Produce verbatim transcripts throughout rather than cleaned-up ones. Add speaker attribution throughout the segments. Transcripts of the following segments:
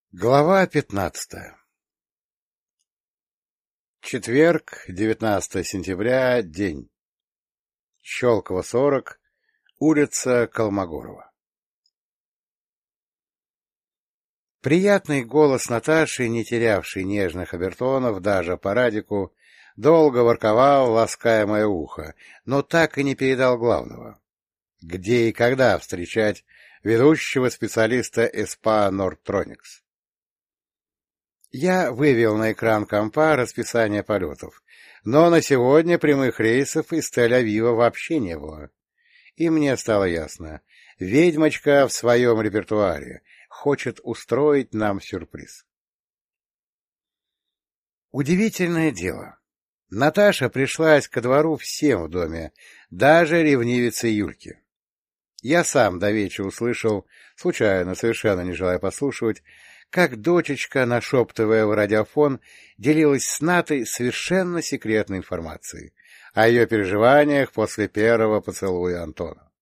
Speaker 1: Глава пятнадцатая. Четверг, девятнадцатое сентября, день. Щелково, сорок, улица Колмогорова. Приятный голос Наташи, не терявший нежных обертонов даже по радику, долго ворковал, лаская мое ухо, но так и не передал главного. Где и когда встречать ведущего специалиста ЭСПА Нордтроникс? Я вывел на экран компа расписание полетов, но на сегодня прямых рейсов из Тель-Авива вообще не было. И мне стало ясно, ведьмочка в своем репертуаре хочет устроить нам сюрприз. Удивительное дело. Наташа пришлась ко двору всем в доме, даже ревнивице Юльке. Я сам до вечера услышал, случайно, совершенно не желая послушивать, как дочечка, нашептывая в радиофон, делилась с Натой совершенно секретной информацией о ее переживаниях после первого поцелуя Антона.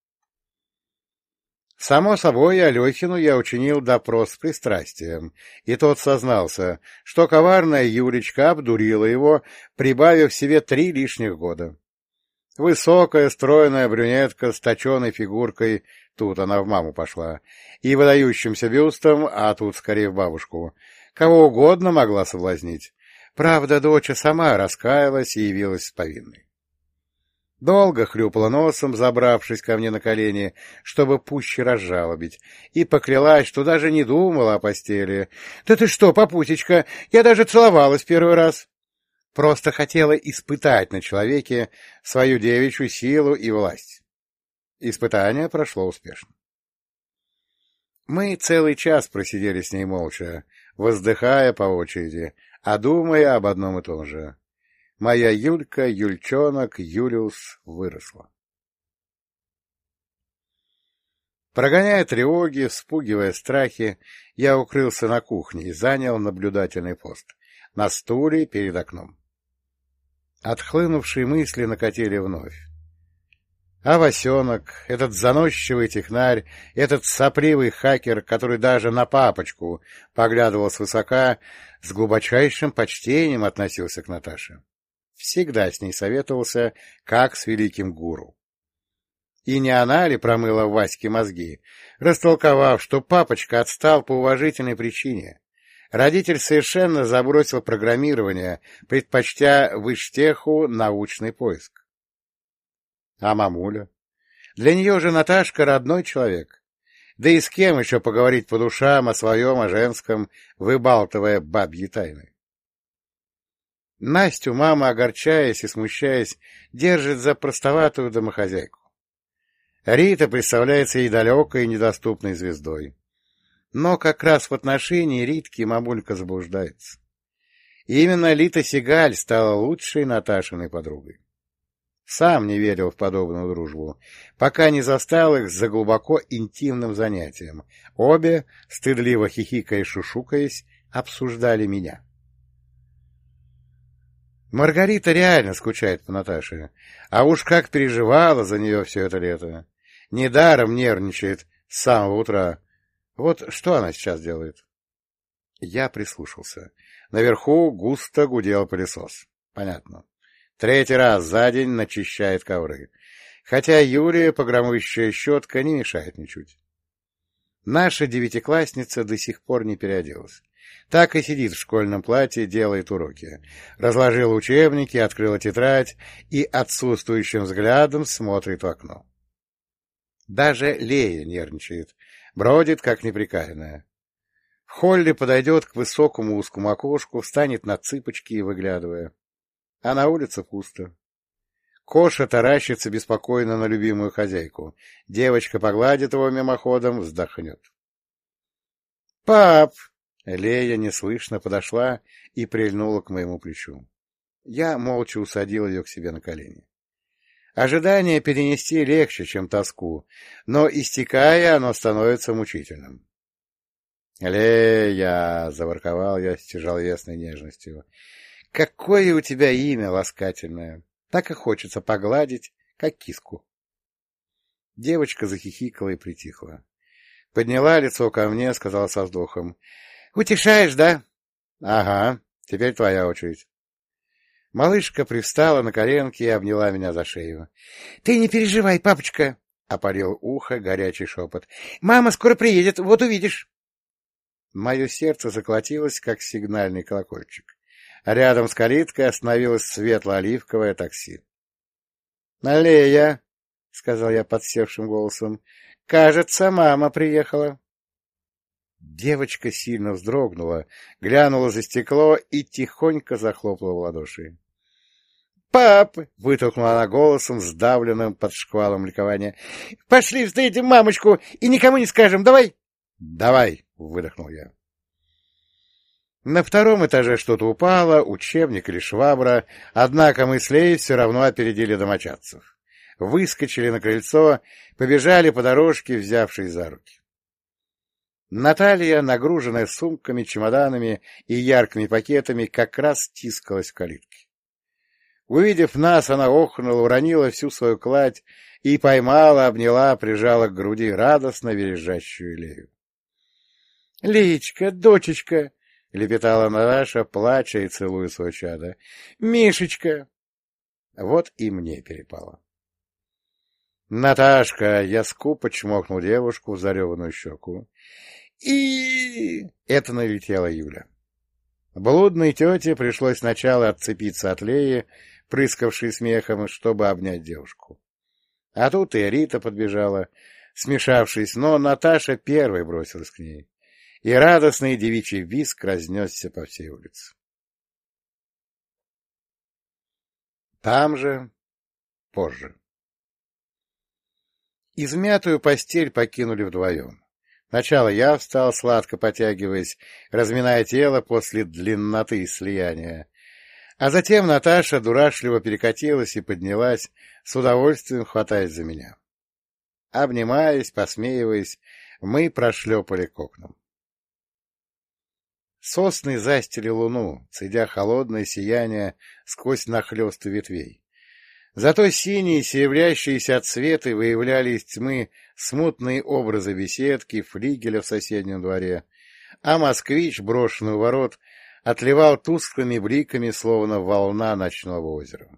Speaker 1: Само собой, Алехину я учинил допрос с пристрастием, и тот сознался, что коварная Юлечка обдурила его, прибавив себе три лишних года. Высокая, стройная брюнетка с точеной фигуркой, тут она в маму пошла, и выдающимся бюстом, а тут скорее в бабушку, кого угодно могла соблазнить. Правда, доча сама раскаялась и явилась с повинной. Долго хлюпала носом, забравшись ко мне на колени, чтобы пуще разжалобить, и поклялась, что даже не думала о постели. — Да ты что, папусечка, я даже целовалась первый раз. Просто хотела испытать на человеке свою девичью силу и власть. Испытание прошло успешно. Мы целый час просидели с ней молча, воздыхая по очереди, а думая об одном и том же. Моя Юлька, Юльчонок, Юлиус выросла. Прогоняя тревоги, вспугивая страхи, я укрылся на кухне и занял наблюдательный пост на стуле перед окном. Отхлынувшие мысли накатили вновь. А Васенок, этот заносчивый технарь, этот сопливый хакер, который даже на папочку поглядывал свысока, с глубочайшим почтением относился к Наташе. Всегда с ней советовался, как с великим гуру. И не она ли промыла Ваське мозги, растолковав, что папочка отстал по уважительной причине? Родитель совершенно забросил программирование, предпочтя вычтеху научный поиск. А мамуля? Для нее же Наташка родной человек. Да и с кем еще поговорить по душам о своем, о женском, выбалтывая бабьи тайны? Настю мама, огорчаясь и смущаясь, держит за простоватую домохозяйку. Рита представляется ей далекой и недоступной звездой. Но как раз в отношении Ритки мамулька заблуждается. И именно Лита Сигаль стала лучшей Наташиной подругой. Сам не верил в подобную дружбу, пока не застал их за глубоко интимным занятием. Обе, стыдливо хихикая и шушукаясь, обсуждали меня. Маргарита реально скучает по Наташе, а уж как переживала за нее все это лето. Недаром нервничает с самого утра. Вот что она сейчас делает? Я прислушался. Наверху густо гудел пылесос. Понятно. Третий раз за день начищает ковры. Хотя Юлия, погромыщая щетка, не мешает ничуть. Наша девятиклассница до сих пор не переоделась. Так и сидит в школьном платье, делает уроки. Разложила учебники, открыла тетрадь и отсутствующим взглядом смотрит в окно. Даже Лея нервничает, бродит, как неприкаянная. В холле подойдет к высокому узкому окошку, встанет на цыпочки, выглядывая. А на улице пусто. Коша таращится беспокойно на любимую хозяйку. Девочка погладит его мимоходом, вздохнет. — Пап! — Лея неслышно подошла и прильнула к моему плечу. Я молча усадил ее к себе на колени. Ожидание перенести легче, чем тоску, но, истекая, оно становится мучительным. — Лея! — заворковал я с тяжеловесной нежностью. — Какое у тебя имя ласкательное! Так и хочется погладить, как киску. Девочка захихикала и притихла. Подняла лицо ко мне, сказала со вздохом. — Утешаешь, да? — Ага, теперь твоя очередь. Малышка привстала на коленки и обняла меня за шею. — Ты не переживай, папочка, — опалил ухо горячий шепот. — Мама скоро приедет, вот увидишь. Мое сердце заколотилось, как сигнальный колокольчик. Рядом с калиткой остановилось светло-оливковое такси. — Налея, — сказал я подсевшим голосом, — кажется, мама приехала. Девочка сильно вздрогнула, глянула за стекло и тихонько захлопала в ладоши. «Пап!» — вытолкнула она голосом, сдавленным под шквалом ликования. «Пошли встретим мамочку и никому не скажем, давай!» «Давай!» — выдохнул я. На втором этаже что-то упало, учебник или швабра, однако мы с Леей все равно опередили домочадцев. Выскочили на крыльцо, побежали по дорожке, взявшись за руки. Наталья, нагруженная сумками, чемоданами и яркими пакетами, как раз тискалась в калитке. Увидев нас, она охнула, уронила всю свою кладь и поймала, обняла, прижала к груди радостно верещащую Лею. — Леечка, дочечка! — лепетала Наташа, плача и целуя свое чадо. — Мишечка! Вот и мне перепало. — Наташка! — я скупо чмокнул девушку в зареванную щеку. И это налетела Юля. Блудной тете пришлось сначала отцепиться от Леи, прыскавшей смехом, чтобы обнять девушку. А тут и Рита подбежала, смешавшись, но Наташа первой бросилась к ней, и радостный девичий визг разнесся по всей улице. Там же позже. Измятую постель покинули вдвоем. Сначала я встал, сладко потягиваясь, разминая тело после длинноты слияния. А затем Наташа дурашливо перекатилась и поднялась, с удовольствием хватаясь за меня. Обнимаясь, посмеиваясь, мы прошлепали к окнам. Сосны застили луну, цедя холодное сияние сквозь нахлёсты ветвей. Зато синие, серебрящиеся отсветы выявляли из тьмы смутные образы беседки, флигеля в соседнем дворе, а москвич, брошенный у ворот, отливал тусклыми бликами, словно волна ночного озера.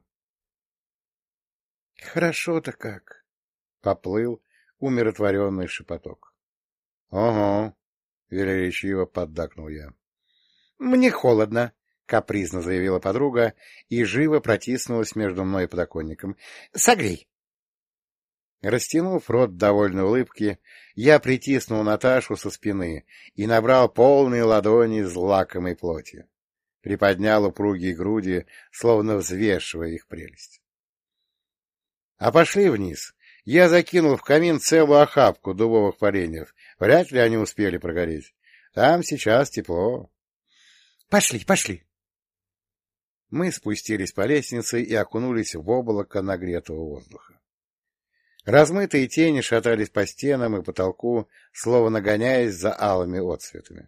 Speaker 1: — Хорошо-то как! — поплыл умиротворенный шепоток. — Ого! — велеречиво поддакнул я. — Мне холодно! — капризно заявила подруга и живо протиснулась между мной и подоконником. — Согрей! Растянув рот довольной улыбки, я притиснул Наташу со спины и набрал полные ладони злакомой плоти. Приподнял упругие груди, словно взвешивая их прелесть. А пошли вниз. Я закинул в камин целую охапку дубовых поленьев. Вряд ли они успели прогореть. Там сейчас тепло. — Пошли, пошли! Мы спустились по лестнице и окунулись в облако нагретого воздуха. Размытые тени шатались по стенам и потолку, словно гоняясь за алыми отцветами.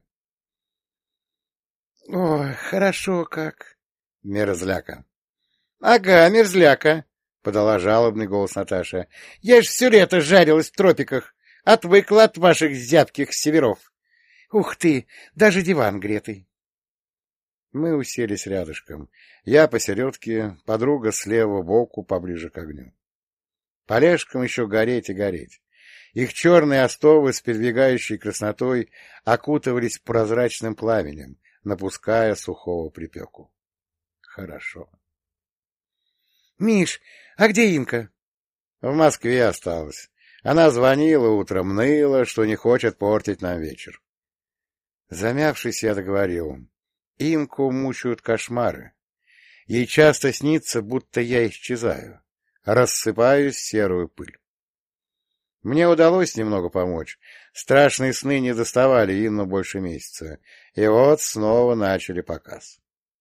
Speaker 1: — Ой, хорошо как! — мерзляка. — Ага, мерзляка! — подала жалобный голос Наташа. — Я ж все лето жарилась в тропиках, отвыкла от ваших зябких северов. Ух ты, даже диван гретый! Мы уселись рядышком. Я посередке, подруга слева боку, поближе к огню. Полежкам еще гореть и гореть. Их черные остовы с передвигающей краснотой окутывались прозрачным пламенем, напуская сухого припеку. Хорошо. — Миш, а где Инка? — В Москве осталась. Она звонила утром, ныла, что не хочет портить нам вечер. Замявшись, я договорил. Инку мучают кошмары. Ей часто снится, будто я исчезаю, рассыпаюсь в серую пыль. Мне удалось немного помочь. Страшные сны не доставали Инну больше месяца. И вот снова начали показ.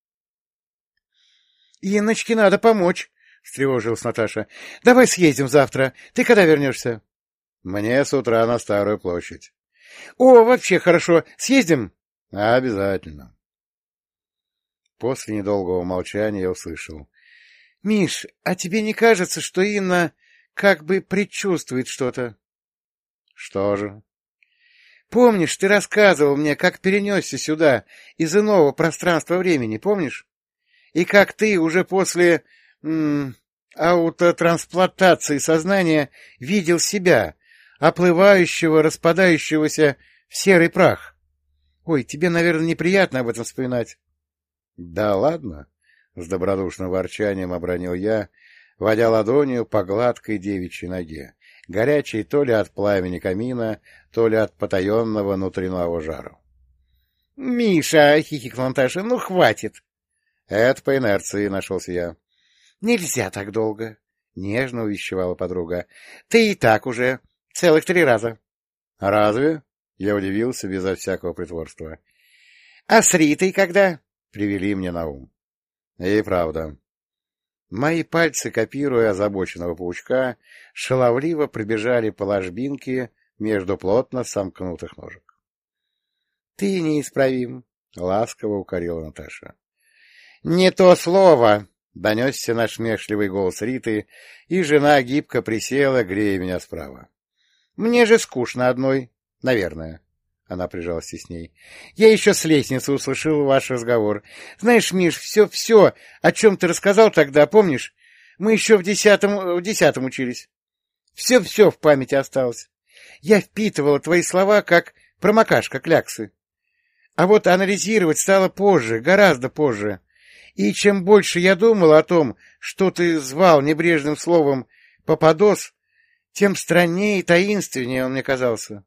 Speaker 1: — Инночке надо помочь, — встревожилась Наташа. — Давай съездим завтра. Ты когда вернешься? — Мне с утра на Старую площадь. — О, вообще хорошо. Съездим? — Обязательно. После недолгого молчания я услышал. — Миш, а тебе не кажется, что Инна как бы предчувствует что-то? — Что же? — Помнишь, ты рассказывал мне, как перенесся сюда из иного пространства-времени, помнишь? И как ты уже после м, аутотрансплантации сознания видел себя, оплывающего, распадающегося в серый прах. Ой, тебе, наверное, неприятно об этом вспоминать. — Да ладно, — с добродушным ворчанием обронил я, водя ладонью по гладкой девичьей ноге, горячей то ли от пламени камина, то ли от потаенного внутреннего жару. — Миша, — хихикнул Наташа, — ну хватит. — Это по инерции, — нашелся я. — Нельзя так долго, — нежно увещевала подруга. — Ты и так уже целых три раза. — Разве? — я удивился безо всякого притворства. — А с Ритой когда? — привели мне на ум. И правда. Мои пальцы, копируя озабоченного паучка, шаловливо пробежали по ложбинке между плотно сомкнутых ножек. — Ты неисправим, — ласково укорила Наташа. — Не то слово! — донесся насмешливый голос Риты, и жена гибко присела, грея меня справа. — Мне же скучно одной, наверное. Она прижалась тесней. — Я еще с лестницы услышал ваш разговор. Знаешь, Миш, все-все, о чем ты рассказал тогда, помнишь? Мы еще в десятом, в десятом учились. Все-все в памяти осталось. Я впитывала твои слова, как промокашка кляксы. А вот анализировать стало позже, гораздо позже. И чем больше я думал о том, что ты звал небрежным словом «попадос», тем страннее и таинственнее он мне казался.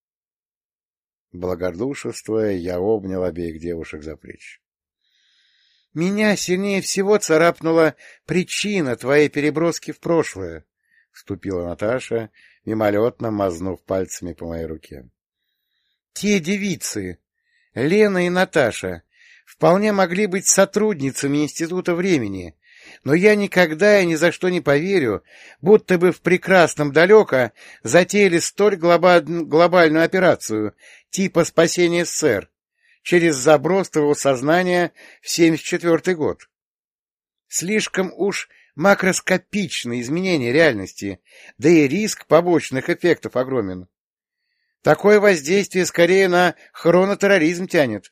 Speaker 1: Благодушествуя, я обнял обеих девушек за плечи. — Меня сильнее всего царапнула причина твоей переброски в прошлое, — вступила Наташа, мимолетно мазнув пальцами по моей руке. — Те девицы, Лена и Наташа, вполне могли быть сотрудницами Института времени, но я никогда и ни за что не поверю, будто бы в прекрасном далеко затеяли столь глоба... глобальную операцию типа спасения СССР через заброс твоего сознания в семьдесят четвёртый год. Слишком уж макроскопичные изменения реальности, да и риск побочных эффектов огромен. Такое воздействие скорее на хронотерроризм тянет.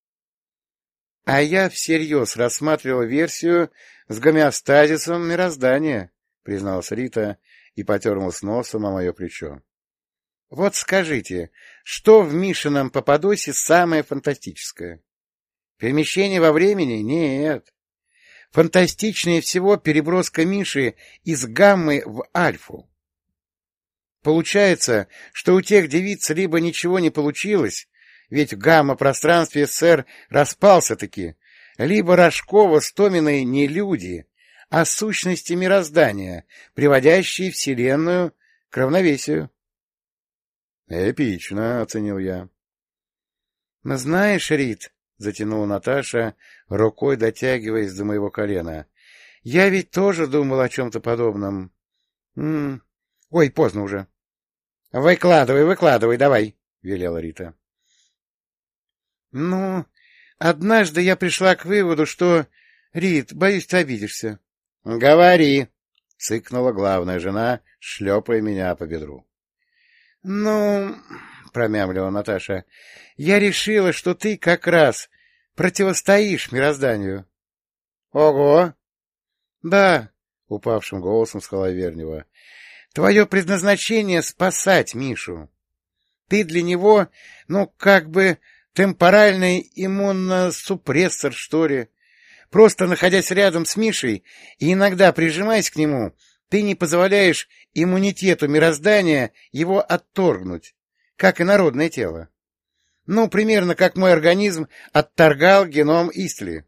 Speaker 1: А я всерьез рассматривал версию с гомеостазисом мироздания, — призналась Рита и потернулась носом о мое плечо. — Вот скажите, что в Мишином Попадосе самое фантастическое? Перемещение во времени? Нет. Фантастичнее всего переброска Миши из гаммы в альфу. Получается, что у тех девиц либо ничего не получилось, ведь в гамма-пространстве СССР распался-таки, либо Рожкова с Томиной не люди, а сущности мироздания, приводящие Вселенную к равновесию. — Эпично, — оценил я. — Но знаешь, Рит, — затянула Наташа, рукой дотягиваясь до моего колена, — я ведь тоже думал о чем-то подобном. М -м Ой, поздно уже. — Выкладывай, выкладывай, давай, — велела Рита. — Ну, однажды я пришла к выводу, что... Рит, боюсь, ты обидишься. — Говори, — цыкнула главная жена, шлепая меня по бедру. — Ну, — промямлила Наташа, — я решила, что ты как раз противостоишь мирозданию. — Ого! — Да, — упавшим голосом сказала Вернева. — Твое предназначение — спасать Мишу. Ты для него, ну, как бы... темпоральный иммуносупрессор, что ли. Просто находясь рядом с Мишей и иногда прижимаясь к нему, ты не позволяешь иммунитету мироздания его отторгнуть, как и народное тело. Ну, примерно как мой организм отторгал геном Истли.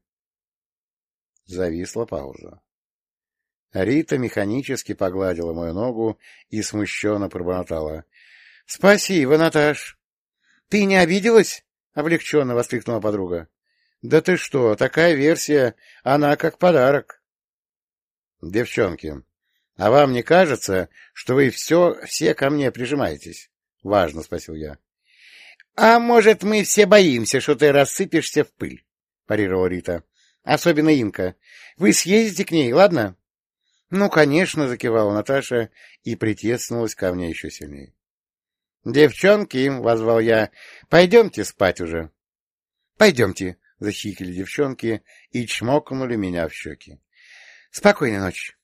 Speaker 1: Зависла пауза. Рита механически погладила мою ногу и смущенно пробормотала. — Спасибо, Наташ. — Ты не обиделась? — облегченно воскликнула подруга. — Да ты что, такая версия, она как подарок. — Девчонки, а вам не кажется, что вы все, все ко мне прижимаетесь? — важно спросил я. — А может, мы все боимся, что ты рассыпешься в пыль? — парировала Рита. — Особенно Инка. Вы съездите к ней, ладно? — Ну, конечно, — закивала Наташа и притеснулась ко мне еще сильнее. — Девчонки, — возвал я, — пойдемте спать уже. — Пойдемте, — захихикали девчонки и чмокнули меня в щеки. — Спокойной ночи.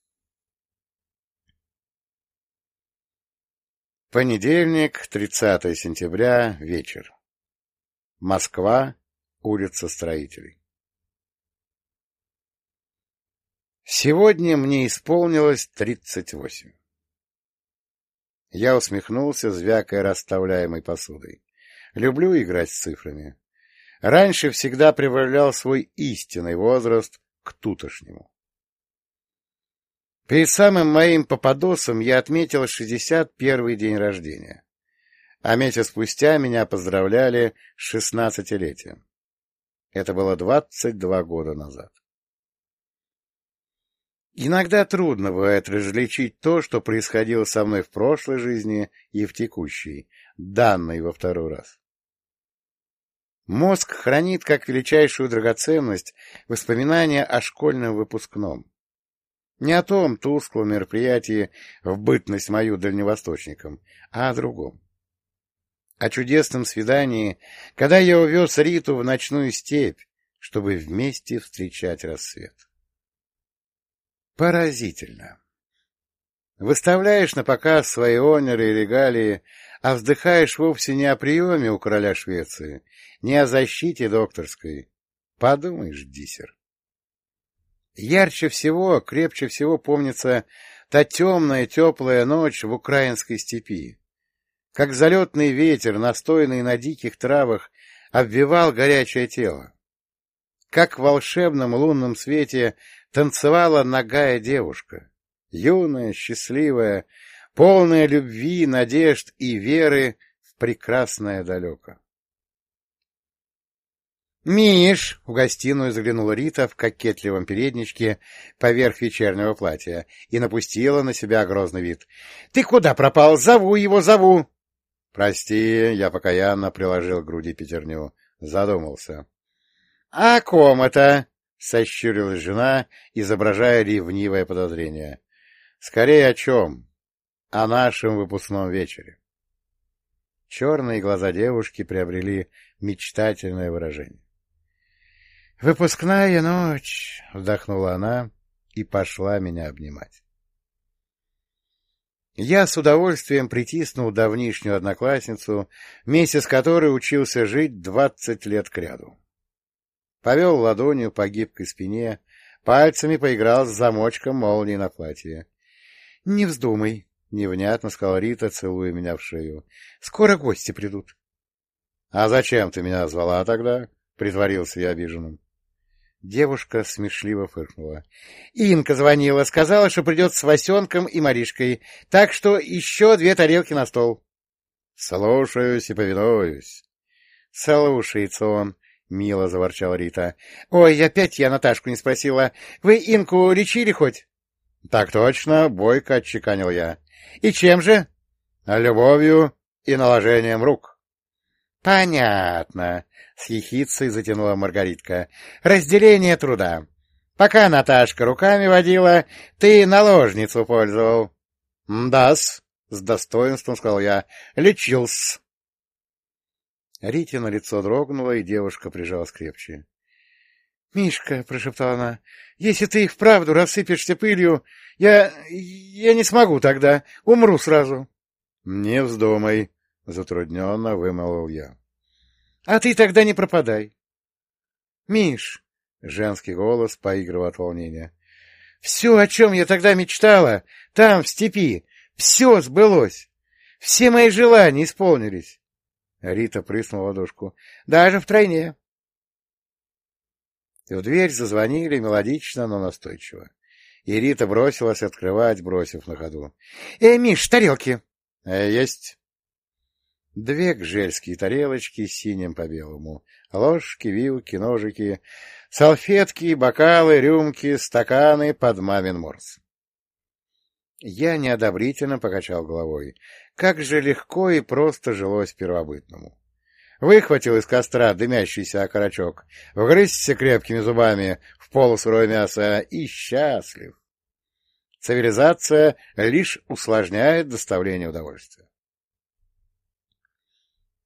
Speaker 1: Понедельник, тридцатое сентября, вечер. Москва, улица Строителей. Сегодня мне исполнилось тридцать восемь. Я усмехнулся, звякая расставляемой посудой. Люблю играть с цифрами. Раньше всегда прибавлял свой истинный возраст к тутошнему. Перед самым моим попадосом я отметил шестьдесят первый день рождения, а месяц спустя меня поздравляли с шестнадцатилетием. Это было двадцать два года назад. Иногда трудно бывает различить то, что происходило со мной в прошлой жизни и в текущей, данной во второй раз. Мозг хранит как величайшую драгоценность воспоминания о школьном выпускном. Не о том тусклом мероприятии в бытность мою дальневосточником, а о другом. О чудесном свидании, когда я увез Риту в ночную степь, чтобы вместе встречать рассвет. Поразительно. Выставляешь на показ свои онеры и регалии, а вздыхаешь вовсе не о приеме у короля Швеции, не о защите докторской. Подумаешь, диссер. Ярче всего, крепче всего помнится та темная теплая ночь в украинской степи, как залетный ветер, настойный на диких травах, обвивал горячее тело, как в волшебном лунном свете танцевала нагая девушка, юная, счастливая, полная любви, надежд и веры в прекрасное далеко. «Миш!» — в гостиную заглянула Рита в кокетливом передничке поверх вечернего платья и напустила на себя грозный вид. «Ты куда пропал? Зову его, зову!» «Прости, я покаянно приложил к груди пятерню. Задумался». «А о ком это?» — сощурилась жена, изображая ревнивое подозрение. «Скорее о чем? О нашем выпускном вечере». Черные глаза девушки приобрели мечтательное выражение. «Выпускная ночь!» — вздохнула она и пошла меня обнимать. Я с удовольствием притиснул давнишнюю одноклассницу, вместе с которой учился жить двадцать лет кряду. Повел ладонью по гибкой спине, пальцами поиграл с замочком молнии на платье. — Не вздумай, — невнятно сказала Рита, целуя меня в шею. — Скоро гости придут. — А зачем ты меня звала тогда? — притворился я обиженным. Девушка смешливо фыркнула. — Инка звонила, сказала, что придет с Васенком и Маришкой, так что еще две тарелки на стол. — Слушаюсь и повинуюсь. — Слушается он, — мило заворчала Рита. — Ой, опять я Наташку не спросила. Вы Инку лечили хоть? — Так точно, бойко отчеканил я. — И чем же? — Любовью и наложением рук. — Понятно, — с ехицей затянула Маргаритка. — Разделение труда. Пока Наташка руками водила, ты наложницу пользовал. — Да-с, — с достоинством сказал я, — лечился. Ритина лицо дрогнуло, и девушка прижалась крепче. — Мишка, — прошептала она, — если ты их вправду рассыпешься пылью, я... я не смогу тогда, умру сразу. — Не вздумай, — затрудненно вымолвил я. — А ты тогда не пропадай. — Миш, — женский голос поигрывал от волнения, — все, о чем я тогда мечтала, там, в степи, все сбылось. Все мои желания исполнились. Рита прыснула в ладошку. — Даже втройне. В дверь зазвонили мелодично, но настойчиво. И Рита бросилась открывать, бросив на ходу. — Эй, Миш, тарелки! э, — Есть. Две гжельские тарелочки с синим по белому. Ложки, вилки, ножики, салфетки, бокалы, рюмки, стаканы под мамин морс. Я неодобрительно покачал головой. Как же легко и просто жилось первобытному. Выхватил из костра дымящийся окорочок, вгрызся крепкими зубами в полусырое мясо и счастлив. Цивилизация лишь усложняет доставление удовольствия.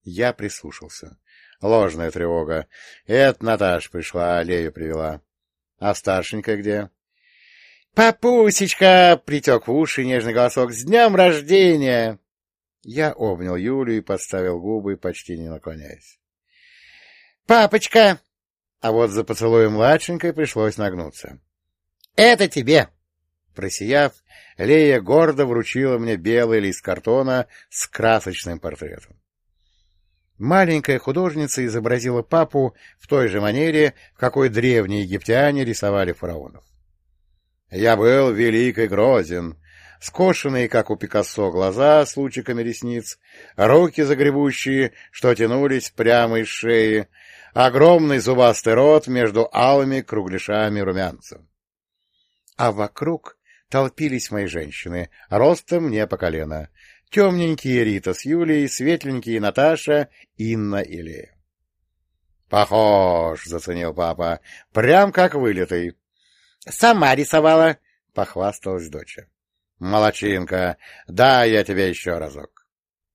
Speaker 1: Я прислушался. Ложная тревога. Это Наташа пришла, Лею привела. А старшенькая где? — Папусечка! — притек в уши нежный голосок. — С днем рождения! Я обнял Юлю и подставил губы, почти не наклоняясь. — Папочка! А вот за поцелуем младшенькой пришлось нагнуться. — Это тебе! Просияв, Лея гордо вручила мне белый лист картона с красочным портретом. Маленькая художница изобразила папу в той же манере, в какой древние египтяне рисовали фараонов. Я был велик и грозен, скошенные, как у Пикассо, глаза с лучиками ресниц, руки загребущие, что тянулись прямо из шеи, огромный зубастый рот между алыми кругляшами румянцев. А вокруг толпились мои женщины, ростом не по колено. Темненькие Рита с Юлей, светленькие Наташа, Инна и Лея. — Похож, — заценил папа, — прям как вылитый. — Сама рисовала, — похвасталась доча. — Молодчинка, да, я тебе еще разок.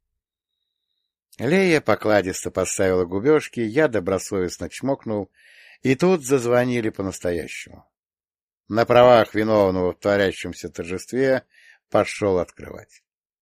Speaker 1: Лея покладисто поставила губежки, я добросовестно чмокнул, и тут зазвонили по-настоящему. На правах виновного в творящемся торжестве пошел открывать.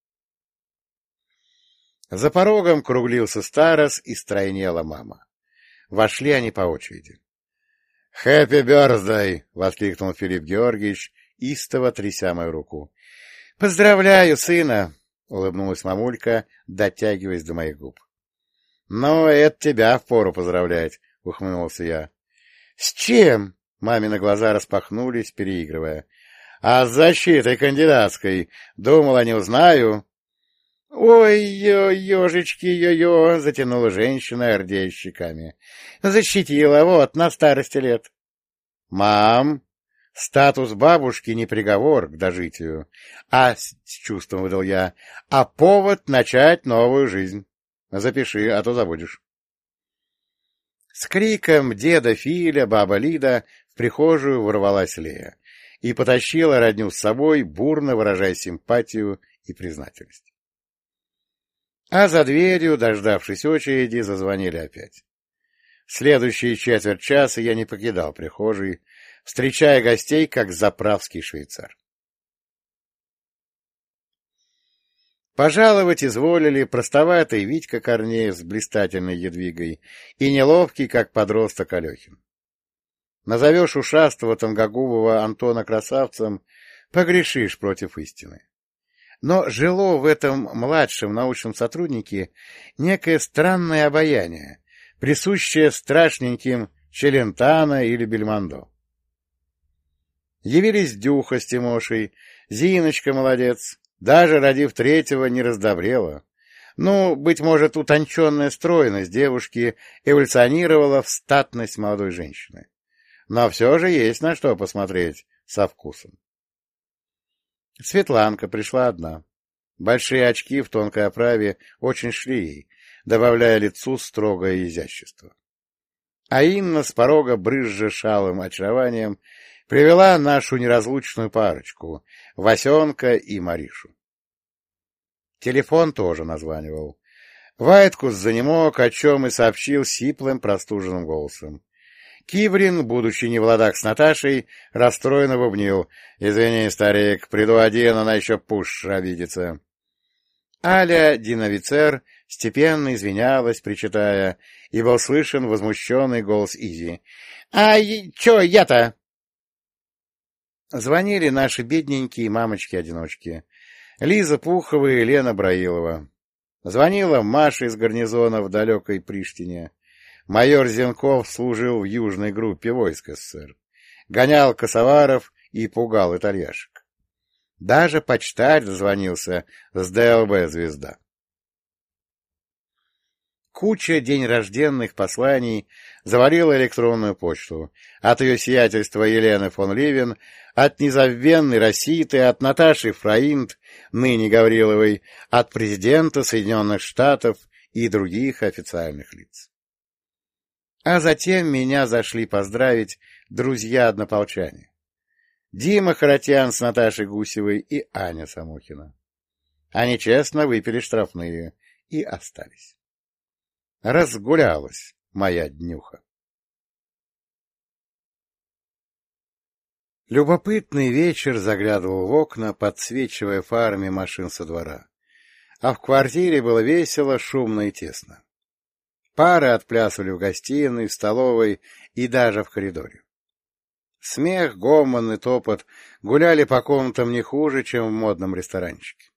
Speaker 1: За порогом круглился старос и стройнела мама. Вошли они по очереди. — Хэппи бёрздэй! — воскликнул Филипп Георгиевич, истово тряся мою руку. — Поздравляю, сына! — улыбнулась мамулька, дотягиваясь до моих губ. — Ну, это тебя впору поздравлять! — ухмыльнулся я. — С чем? — мамины глаза распахнулись, переигрывая. — А с защитой кандидатской. Думала, не узнаю. — Ой-ё, ежечки, ё-ё! — затянула женщина, ордея щеками. — Защитила, вот, на старости лет. — Мам, статус бабушки не приговор к дожитию, а, — с чувством выдал я, — а повод начать новую жизнь. Запиши, а то забудешь. С криком деда Филя баба Лида в прихожую ворвалась Лея и потащила родню с собой, бурно выражая симпатию и признательность. А за дверью, дождавшись очереди, зазвонили опять. Следующие четверть часа я не покидал прихожей, встречая гостей, как заправский швейцар. Пожаловать изволили простоватый Витька Корнеев с блистательной едвигой и неловкий, как подросток, Алехин. Назовешь ушастого тонкогубого Антона красавцем, погрешишь против истины. Но жило в этом младшем научном сотруднике некое странное обаяние, присущее страшненьким Челентано или Бельмондо. Явились Дюха с Тимошей, Зиночка молодец, даже родив третьего не раздобрела. Ну, быть может, утонченная стройность девушки эволюционировала в статность молодой женщины. Но все же есть на что посмотреть со вкусом. Светланка пришла одна. Большие очки в тонкой оправе очень шли ей, добавляя лицу строгое изящество. А Инна с порога, брызжа шалым очарованием, привела нашу неразлучную парочку — Васенка и Маришу. Телефон тоже названивал. Вайткус занемог, о чем и сообщил сиплым простуженным голосом. Киврин, будучи не в ладах с Наташей, расстроенно бубнил: — Извини, старик, приду один, она еще пуще обидится. Аля Диновицер степенно извинялась, причитая, и был слышен возмущенный голос Изи. — А че я-то? Звонили наши бедненькие мамочки-одиночки. Лиза Пухова и Лена Браилова. Звонила Маша из гарнизона в далекой Приштине. Майор Зенков служил в южной группе войск СССР. Гонял косоваров и пугал итальяшек. Даже почтарь дозвонился с ДЛБ «Звезда». Куча день рожденных посланий завалила электронную почту. От ее сиятельства Елены фон Ливен, от незабвенной Роситы, от Наташи Фраинт, ныне Гавриловой, от президента Соединенных Штатов и других официальных лиц. А затем меня зашли поздравить друзья-однополчане. Дима Харатьян с Наташей Гусевой и Аня Самохина. Они честно выпили штрафные и остались. Разгулялась моя днюха. Любопытный вечер заглядывал в окна, подсвечивая фарами машин со двора. А в квартире было весело, шумно и тесно. Пары отплясывали в гостиной, в столовой и даже в коридоре. Смех, гомон и топот гуляли по комнатам не хуже, чем в модном ресторанчике.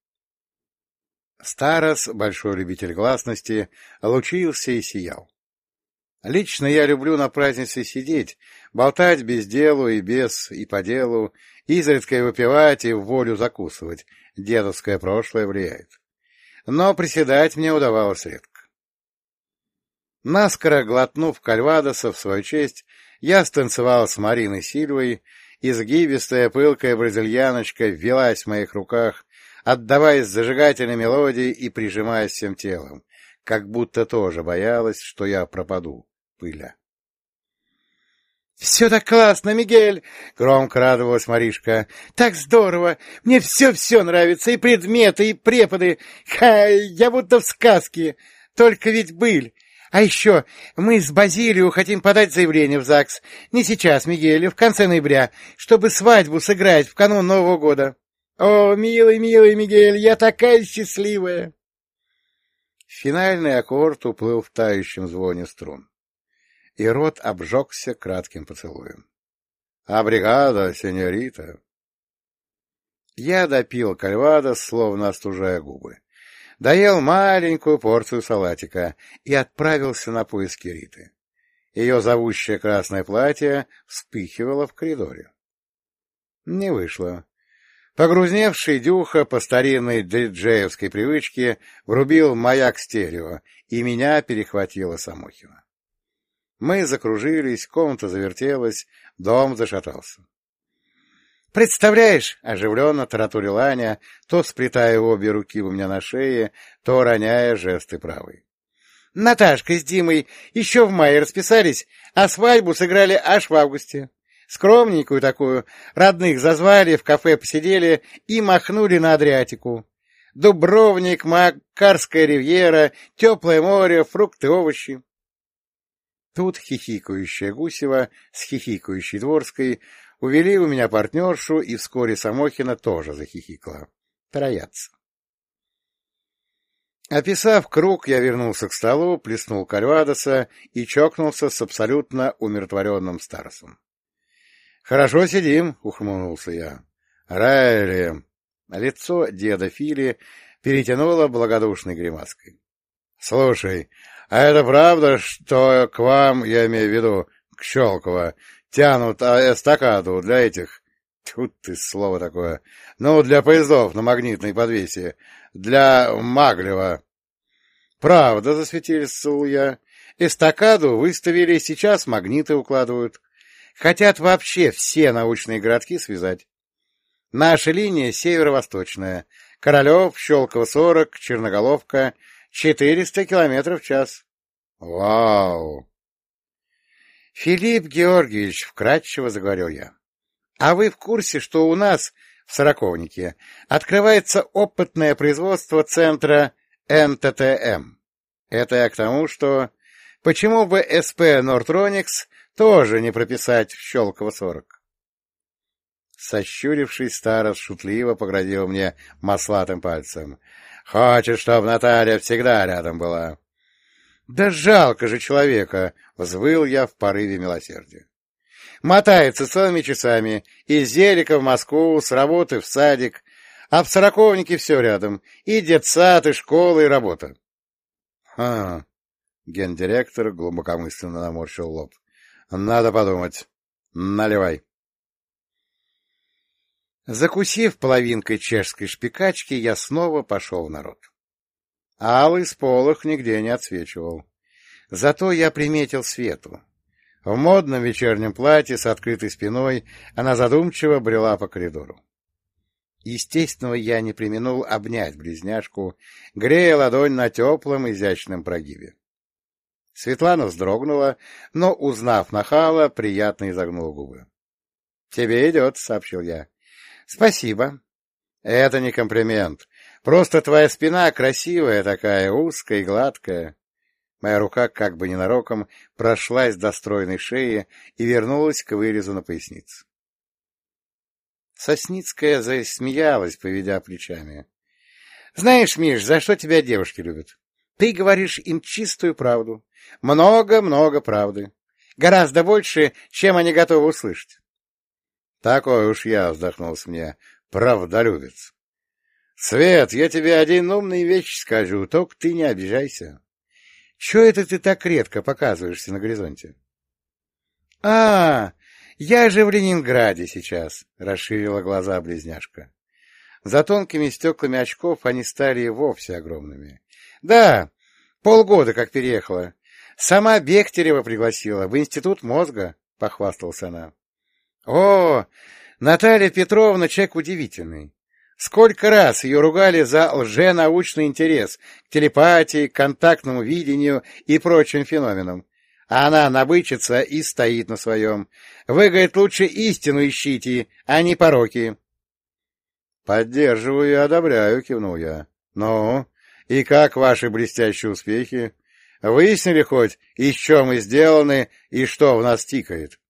Speaker 1: Старос, большой любитель гласности, лучился и сиял. Лично я люблю на празднице сидеть, болтать без делу и без, и по делу, изредка выпивать и в волю закусывать. Дедовское прошлое влияет. Но приседать мне удавалось редко. Наскоро глотнув кальвадоса в свою честь, я станцевал с Мариной Сильвой, изгибистая пылкая бразильяночка велась в моих руках, отдаваясь зажигательной мелодии и прижимаясь всем телом, как будто тоже боялась, что я пропаду, пыля. — Все так классно, Мигель! — громко радовалась Маришка. — Так здорово! Мне все-все нравится, и предметы, и преподы. Ха, я будто в сказке, только ведь быль. А еще мы с Базилио хотим подать заявление в ЗАГС. Не сейчас, Мигель, в конце ноября, чтобы свадьбу сыграть в канун Нового года. О, милый, милый Мигель, я такая счастливая! Финальный аккорд уплыл в тающем звоне струн, и рот обжегся кратким поцелуем. — Абригада, сеньорита! Я допил кальвадос, словно остужая губы. Доел маленькую порцию салатика и отправился на поиски Риты. Ее зовущее красное платье вспыхивало в коридоре. Не вышло. Погрузневший Дюха по старинной диджеевской привычке врубил маяк стерео, и меня перехватила Самохина. Мы закружились, комната завертелась, дом зашатался. «Представляешь!» — оживленно таратурила Аня, то сплетая обе руки у меня на шее, то роняя жесты правой. «Наташка с Димой еще в мае расписались, а свадьбу сыграли аж в августе. Скромненькую такую, родных зазвали, в кафе посидели и махнули на Адриатику. Дубровник, Макарская ривьера, теплое море, фрукты, овощи». Тут хихикающая Гусева с хихикающей Дворской увели у меня партнершу, и вскоре Самохина тоже захихикала. Троятся. Описав круг, я вернулся к столу, плеснул кальвадоса и чокнулся с абсолютно умиротворенным старцем. — Хорошо сидим, — ухмыльнулся я. — Райли! Лицо деда Фили перетянуло благодушной гримаской. — Слушай, а это правда, что к вам, я имею в виду, к Щелково, тянут эстакаду для этих... Тут ты слово такое. Ну, для поездов на магнитной подвесе. Для Маглева. Правда, засветился я. Эстакаду выставили, сейчас магниты укладывают. Хотят вообще все научные городки связать. Наша линия северо-восточная. Королев, Щелково сорок, Черноголовка. Четыреста километров в час. Вау! Филипп Георгиевич, вкратчиво заговорил я, а вы в курсе, что у нас в Сороковнике открывается опытное производство центра эн тэ тэ эм? Это я к тому, что почему бы эс пэ Нортроникс тоже не прописать в Щелково сорок? Сощурившись, старос шутливо погрозил мне маслатым пальцем. Хочет, чтобы Наталья всегда рядом была. Да жалко же человека, — взвыл я в порыве милосердия. Мотается целыми часами, из Зелика в Москву, с работы в садик, а в Сороковнике все рядом, и детсад, и школа, и работа. Ха! Гендиректор глубокомысленно наморщил лоб. Надо подумать. Наливай. Закусив половинкой чешской шпикачки, я снова пошел в народ. Алый сполох нигде не отсвечивал. Зато я приметил Свету. В модном вечернем платье с открытой спиной она задумчиво брела по коридору. Естественно, я не преминул обнять близняшку, грея ладонь на теплом изящном прогибе. Светлана вздрогнула, но, узнав нахала, приятно изогнула губы. — Тебе идет, — сообщил я. — Спасибо. — Это не комплимент. Просто твоя спина красивая такая, узкая и гладкая. Моя рука как бы ненароком прошлась до стройной шеи и вернулась к вырезу на пояснице. Сосницкая засмеялась, поведя плечами. — Знаешь, Миш, за что тебя девушки любят? Ты говоришь им чистую правду. Много-много правды. Гораздо больше, чем они готовы услышать. — Такой уж я, — вздохнулся мне, — правдолюбец. — Свет, я тебе один умный вещь скажу, только ты не обижайся. Чего это ты так редко показываешься на горизонте? — А, я же в Ленинграде сейчас, — расширила глаза близняшка. За тонкими стеклами очков они стали и вовсе огромными. — Да, полгода как переехала. Сама Бехтерева пригласила в Институт мозга, — похвасталась она. — О, Наталья Петровна человек удивительный. Сколько раз ее ругали за лженаучный интерес к телепатии, к контактному видению и прочим феноменам. А она набычится и стоит на своем. Вы, говорит, лучше истину ищите, а не пороки. — Поддерживаю и одобряю, — кивнул я. — Ну, и как ваши блестящие успехи? Выяснили хоть, из чего мы сделаны и что в нас тикает?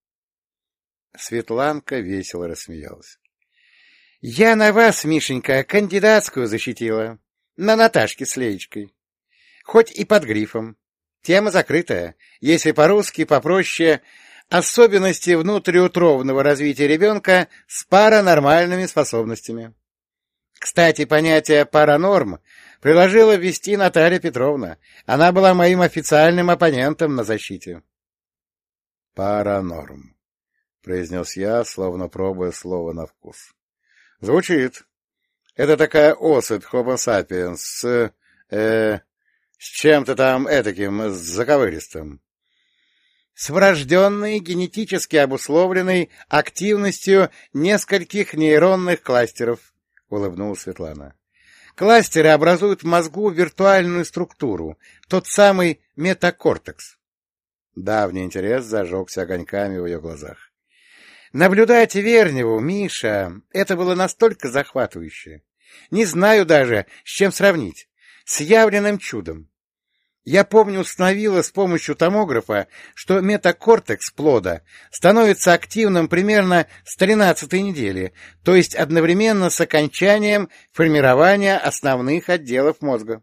Speaker 1: Светланка весело рассмеялась. — Я на вас, Мишенька, кандидатскую защитила. На Наташке с Леечкой. Хоть и под грифом. Тема закрытая. Если по-русски, попроще, особенности внутриутробного развития ребенка с паранормальными способностями. Кстати, понятие «паранорм» предложила ввести Наталья Петровна. Она была моим официальным оппонентом на защите. — Паранорм, — произнес я, словно пробуя слово на вкус. — Звучит. Это такая особь Homo sapiens с... Э, с чем-то там этаким, с заковыристым. С врожденной, генетически обусловленной активностью нескольких нейронных кластеров, — улыбнулась Светлана. Кластеры образуют в мозгу виртуальную структуру, тот самый метакортекс. Давний интерес зажегся огоньками в ее глазах. Наблюдать Верневу, Миша, это было настолько захватывающе. Не знаю даже, с чем сравнить. С явленным чудом. Я помню, установила с помощью томографа, что метакортекс плода становится активным примерно с тринадцатой недели, то есть одновременно с окончанием формирования основных отделов мозга.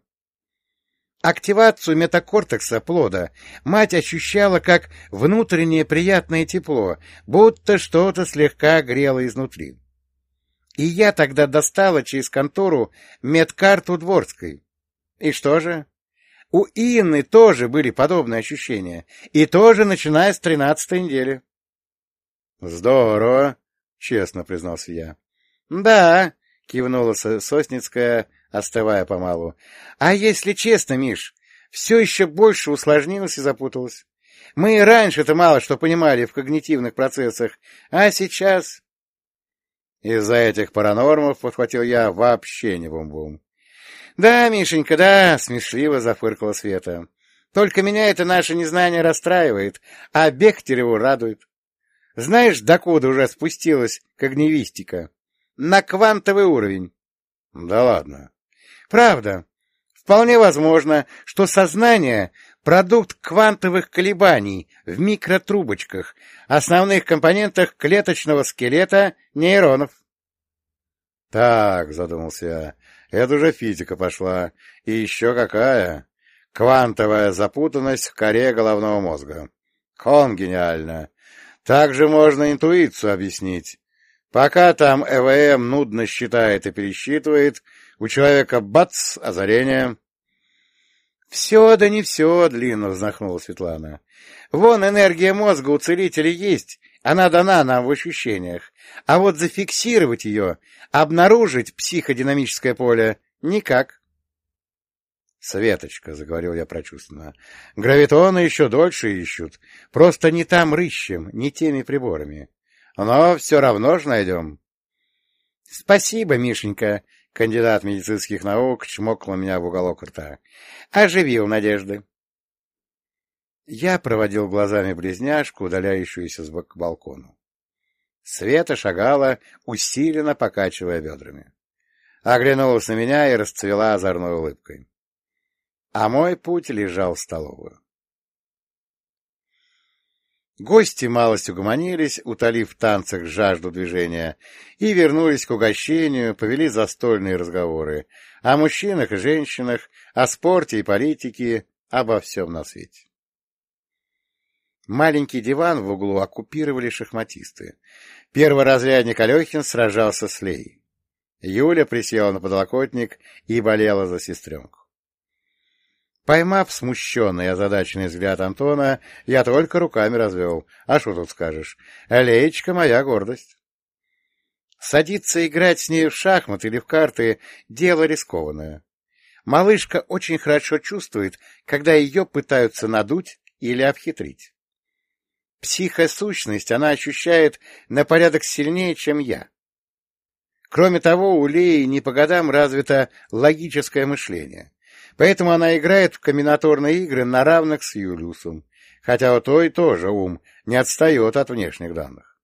Speaker 1: Активацию метакортекса плода мать ощущала как внутреннее приятное тепло, будто что-то слегка грело изнутри. И я тогда достала через контору медкарту Дворской. И что же? У Инны тоже были подобные ощущения, и тоже начиная с тринадцатой недели. — Здорово, — честно признался я. — Да, — кивнула Сосницкая, остывая помалу. — А если честно, Миш, все еще больше усложнилось и запуталось. Мы и раньше-то мало что понимали в когнитивных процессах, а сейчас... Из-за этих паранормов, — подхватил я, — вообще не бум-бум. — Да, Мишенька, да, — смешливо зафыркала Света. — Только меня это наше незнание расстраивает, а Бехтереву радует. Знаешь, докуда уже спустилась когнивистика? На квантовый уровень. — Да ладно. — Правда. Вполне возможно, что сознание — продукт квантовых колебаний в микротрубочках, основных компонентах клеточного скелета нейронов. — Так, — задумался я, — это уже физика пошла. И еще какая? Квантовая запутанность в коре головного мозга. Конгениально. Так же можно интуицию объяснить. Пока там э вэ эм нудно считает и пересчитывает, у человека бац, озарение. — Все да не все, — длинно вздохнула Светлана. — Вон энергия мозга у целителя есть, она дана нам в ощущениях, а вот зафиксировать ее, обнаружить психодинамическое поле — никак. — Светочка, — заговорил я прочувственно, — гравитоны еще дольше ищут, просто не там рыщем, не теми приборами. Но все равно ж найдем. — Спасибо, Мишенька, — кандидат медицинских наук чмокнул меня в уголок рта. — Оживил надежды. Я проводил глазами близняшку, удаляющуюся к балкону. Света шагала, усиленно покачивая бедрами. Оглянулась на меня и расцвела озорной улыбкой. — а мой путь лежал в столовую. Гости малость угомонились, утолив в танцах жажду движения, и вернулись к угощению, повели застольные разговоры о мужчинах и женщинах, о спорте и политике, обо всем на свете. Маленький диван в углу оккупировали шахматисты. Перворазрядник Алехин сражался с Леей. Юля присела на подлокотник и болела за сестренку. Поймав смущенный и озадаченный взгляд Антона, я только руками развел. А что тут скажешь? Леечка — моя гордость. Садиться играть с ней в шахматы или в карты — дело рискованное. Малышка очень хорошо чувствует, когда ее пытаются надуть или обхитрить. Психосущность она ощущает на порядок сильнее, чем я. Кроме того, у Леи не по годам развито логическое мышление. Поэтому она играет в комбинаторные игры на равных с Юлиусом, хотя у той тоже ум не отстает от внешних данных.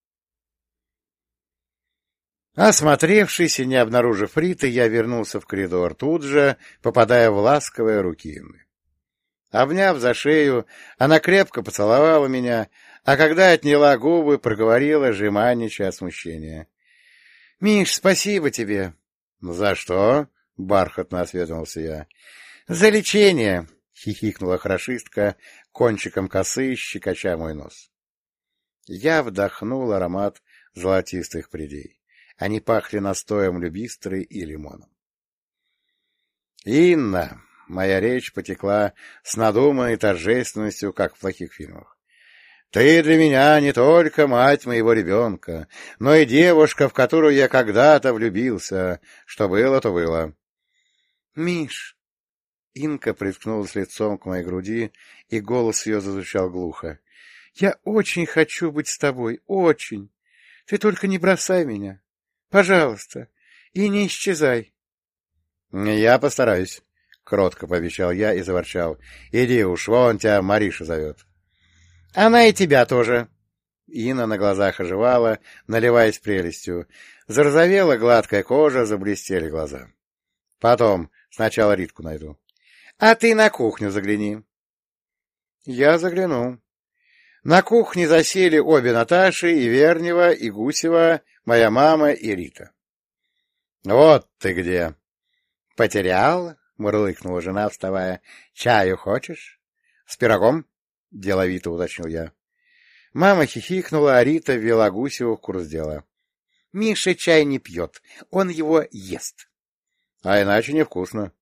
Speaker 1: Осмотревшись и не обнаружив Риты, я вернулся в коридор, тут же попадая в ласковые руки Инны. Обняв за шею, она крепко поцеловала меня, а когда отняла губы, проговорила, жеманничая от смущения. — Миш, спасибо тебе. — За что? — бархатно осведомился я. — За лечение! — хихикнула хорошистка, кончиком косы щекоча мой нос. Я вдохнул аромат золотистых прядей. Они пахли настоем любистры и лимоном. — Инна! — моя речь потекла с надуманной торжественностью, как в плохих фильмах. — Ты для меня не только мать моего ребенка, но и девушка, в которую я когда-то влюбился. Что было, то было. — Миш! Инка приткнулась лицом к моей груди, и голос ее зазвучал глухо. — Я очень хочу быть с тобой, очень. Ты только не бросай меня. Пожалуйста, и не исчезай. — Я постараюсь, — кротко пообещал я и заворчал. — Иди уж, вон тебя Мариша зовет. — Она и тебя тоже. Инна на глазах оживала, наливаясь прелестью. Зарозовела гладкая кожа, заблестели глаза. — Потом, сначала Ритку найду. — А ты на кухню загляни. Я заглянул. На кухне засели обе Наташи, и Вернева, и Гусева, моя мама и Рита. — Вот ты где! — Потерял? — мурлыкнула жена, вставая. — Чаю хочешь? — С пирогом? — деловито уточнил я. Мама хихикнула, а Рита ввела Гусеву в курс дела. — Миша чай не пьет, он его ест. — А иначе невкусно.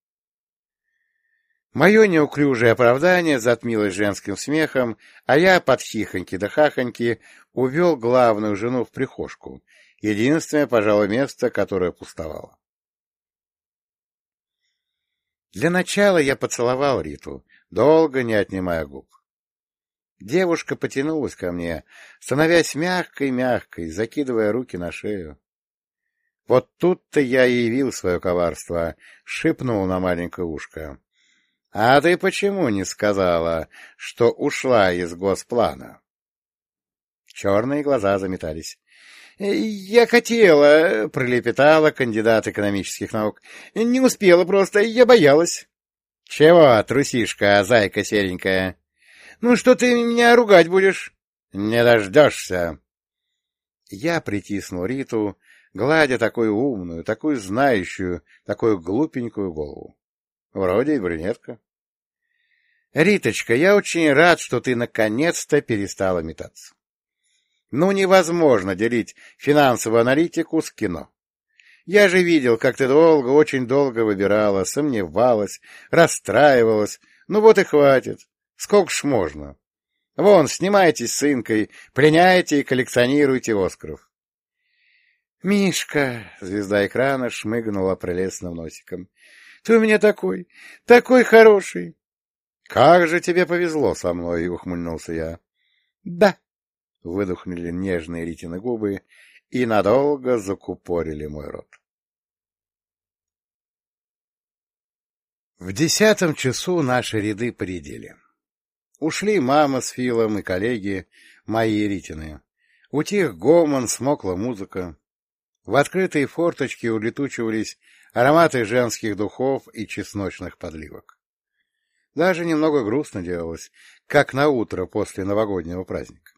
Speaker 1: Мое неуклюжее оправдание затмилось женским смехом, а я под хихоньки да хахоньки увел главную жену в прихожку, единственное, пожалуй, место, которое пустовало. Для начала я поцеловал Риту, долго не отнимая губ. Девушка потянулась ко мне, становясь мягкой-мягкой, закидывая руки на шею. Вот тут-то я и явил свое коварство, шепнул на маленькое ушко. — А ты почему не сказала, что ушла из госплана? Черные глаза заметались. — Я хотела, — пролепетала кандидат экономических наук. — Не успела просто, я боялась. — Чего, трусишка, зайка серенькая? — Ну, что ты меня ругать будешь? — Не дождешься. Я притиснул Риту, гладя такую умную, такую знающую, такую глупенькую голову. Вроде и брюнетка. — Риточка, я очень рад, что ты наконец-то перестала метаться. Ну, невозможно делить финансовую аналитику с кино. Я же видел, как ты долго, очень долго выбирала, сомневалась, расстраивалась. Ну вот и хватит. Сколько ж можно? Вон, снимайтесь с Инкой, пленяйте и коллекционируйте Оскаров. — Мишка, — звезда экрана шмыгнула прелестным носиком, — ты у меня такой, такой хороший. — Как же тебе повезло со мной, — ухмыльнулся я. — Да, — выдохнули нежные Ритины губы и надолго закупорили мой рот. В десятом часу наши ряды поредели. Ушли мама с Филом и коллеги, мои Ритины. Утих гомон, смолкла музыка. В открытые форточки улетучивались ароматы женских духов и чесночных подливок. Даже немного грустно делалось, как на утро после новогоднего праздника.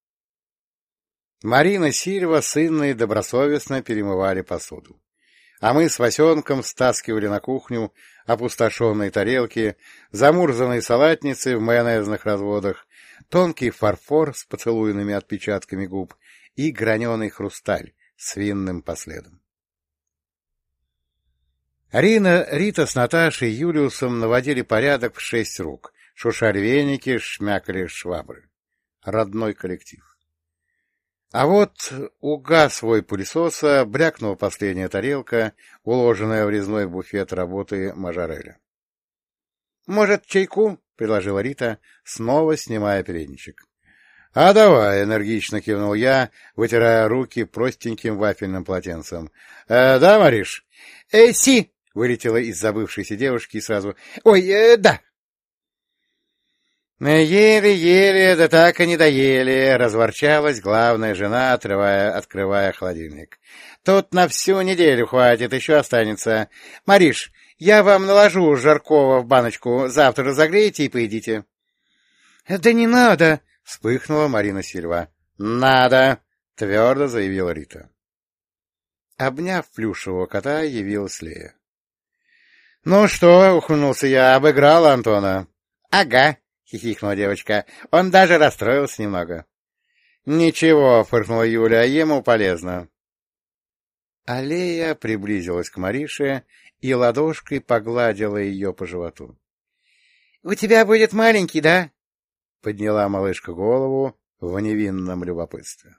Speaker 1: Марина Сильва с Инной добросовестно перемывали посуду. А мы с Васенком стаскивали на кухню опустошенные тарелки, замурзанные салатницы в майонезных разводах, тонкий фарфор с поцелуйными отпечатками губ и граненый хрусталь с винным последом. Рина, Рита с Наташей и Юлиусом наводили порядок в шесть рук, шуршали веники, шмякали швабры. Родной коллектив. А вот угас свой пылесоса, брякнула последняя тарелка, уложенная в резной буфет работы Мажореля. — Может, чайку? — предложила Рита, снова снимая передничек. — А давай, — энергично кивнул я, вытирая руки простеньким вафельным полотенцем. «Э, — Да, Мариш? Э, — Си! — вылетела из забывшейся девушки и сразу. — Ой, э, да! «Еле-еле, да так и не доели», — разворчалась главная жена, отрывая, открывая холодильник. «Тут на всю неделю хватит, еще останется. Мариш, я вам наложу жаркого в баночку, завтра разогреете и поедите». «Да не надо», — вспыхнула Марина Сильва. «Надо», — твердо заявила Рита. Обняв плюшевого кота, явилась Лея. «Ну что?» — ухмыльнулся я. «Обыграла Антона». «Ага», — хихикнула девочка. — Он даже расстроился немного. — Ничего, — фыркнула Юля, — ему полезно. Аллея приблизилась к Марише и ладошкой погладила ее по животу. — У тебя будет маленький, да? — подняла малышка голову в невинном любопытстве.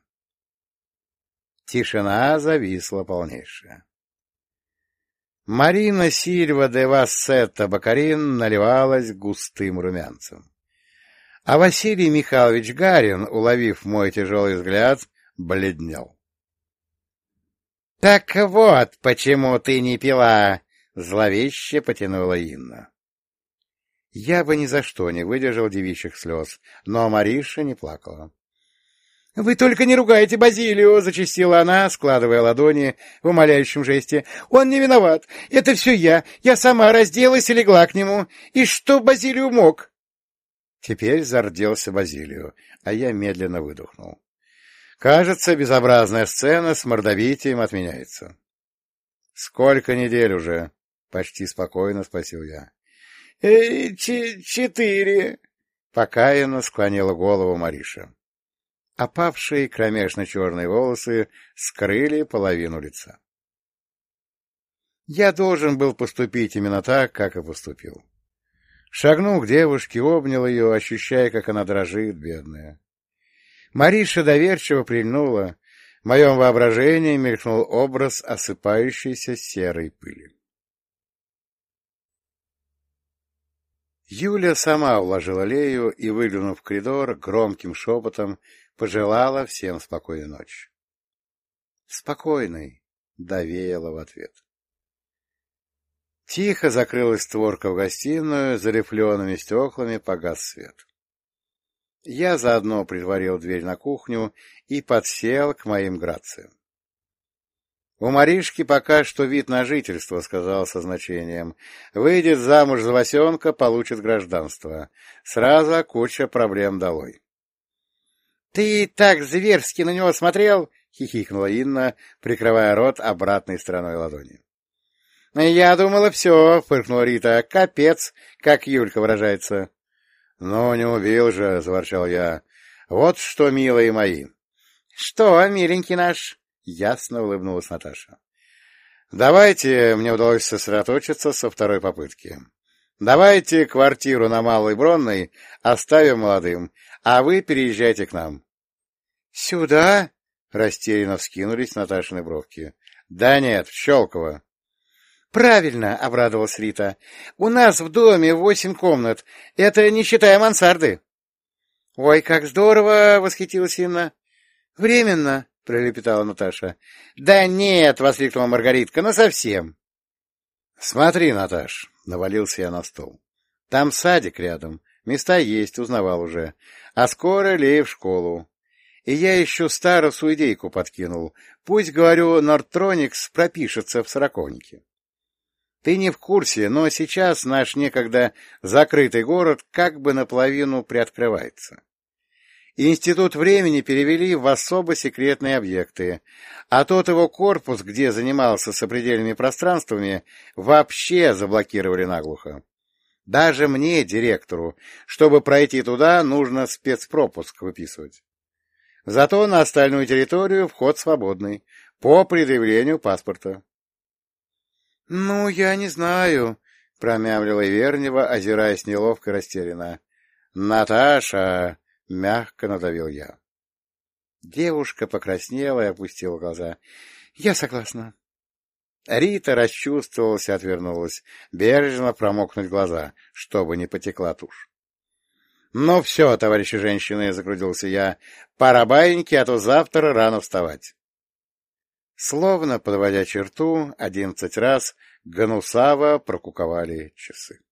Speaker 1: Тишина зависла полнейшая. Марина Сильва де Вассетта Бакарин наливалась густым румянцем. А Василий Михайлович Гарин, уловив мой тяжелый взгляд, бледнел. — Так вот, почему ты не пила! — зловеще потянула Инна. Я бы ни за что не выдержал девичьих слез, но Мариша не плакала. — Вы только не ругайте Базилио! — зачастила она, складывая ладони в умоляющем жесте. — Он не виноват. Это все я. Я сама разделась и легла к нему. И что Базилио мог? Теперь зарделся Базилио, а я медленно выдохнул. Кажется, безобразная сцена с мордобитием отменяется. — Сколько недель уже? — почти спокойно спросил я. «Э, — Четыре. Покаянно склонила голову Мариша. Опавшие кромешно-черные волосы скрыли половину лица. Я должен был поступить именно так, как и поступил. Шагнул к девушке, обнял ее, ощущая, как она дрожит, бедная. Мариша доверчиво прильнула. В моем воображении мелькнул образ осыпающейся серой пыли. Юля сама уложила Лею и, выглянув в коридор, громким шепотом пожелала всем спокойной ночи. «Спокойной», — довеяла в ответ. Тихо закрылась створка в гостиную, за рифлеными стеклами погас свет. Я заодно притворил дверь на кухню и подсел к моим грациям. «У Маришки пока что вид на жительство», — сказал со значением. «Выйдет замуж за Васенка, получит гражданство. Сразу куча проблем долой». «Ты так зверски на него смотрел?» — хихикнула Инна, прикрывая рот обратной стороной ладони. «Я думала, все», — фыркнула Рита. «Капец, как Юлька выражается». «Ну, не убил же», — заворчал я. «Вот что, милые мои». «Что, миленький наш?» — ясно улыбнулась Наташа. «Давайте, мне удалось сосредоточиться со второй попытки. Давайте квартиру на Малой Бронной оставим молодым, а вы переезжайте к нам». «Сюда?» — растерянно вскинулись Наташины бровки. «Да нет, в Щелково». «Правильно», — обрадовалась Рита. «У нас в доме восемь комнат. Это не считая мансарды». «Ой, как здорово!» — восхитилась Инна. «Временно», — пролепетала Наташа. «Да нет!» — воскликнула Маргаритка. «Насовсем». «Смотри, Наташ», — навалился я на стол. «Там садик рядом. Места есть, узнавал уже. А скоро Лея в школу. И я еще старосу идейку подкинул. Пусть, говорю, Нортроникс пропишется в сороковнике». Ты не в курсе, но сейчас наш некогда закрытый город как бы наполовину приоткрывается. Институт времени перевели в особо секретные объекты, а тот его корпус, где занимался сопредельными пространствами, вообще заблокировали наглухо. Даже мне, директору, чтобы пройти туда, нужно спецпропуск выписывать. Зато на остальную территорию вход свободный, по предъявлению паспорта. — Ну, я не знаю, — промямлила Вернева, озираясь неловко и растерянно. — Наташа! — мягко надавил я. Девушка покраснела и опустила глаза. — Я согласна. Рита расчувствовалась и отвернулась, бережно промокнуть глаза, чтобы не потекла тушь. — Ну все, товарищи женщины, — закрутился я, — пора баиньки, а то завтра рано вставать. Словно подводя черту, одиннадцать раз гнусаво прокуковали часы.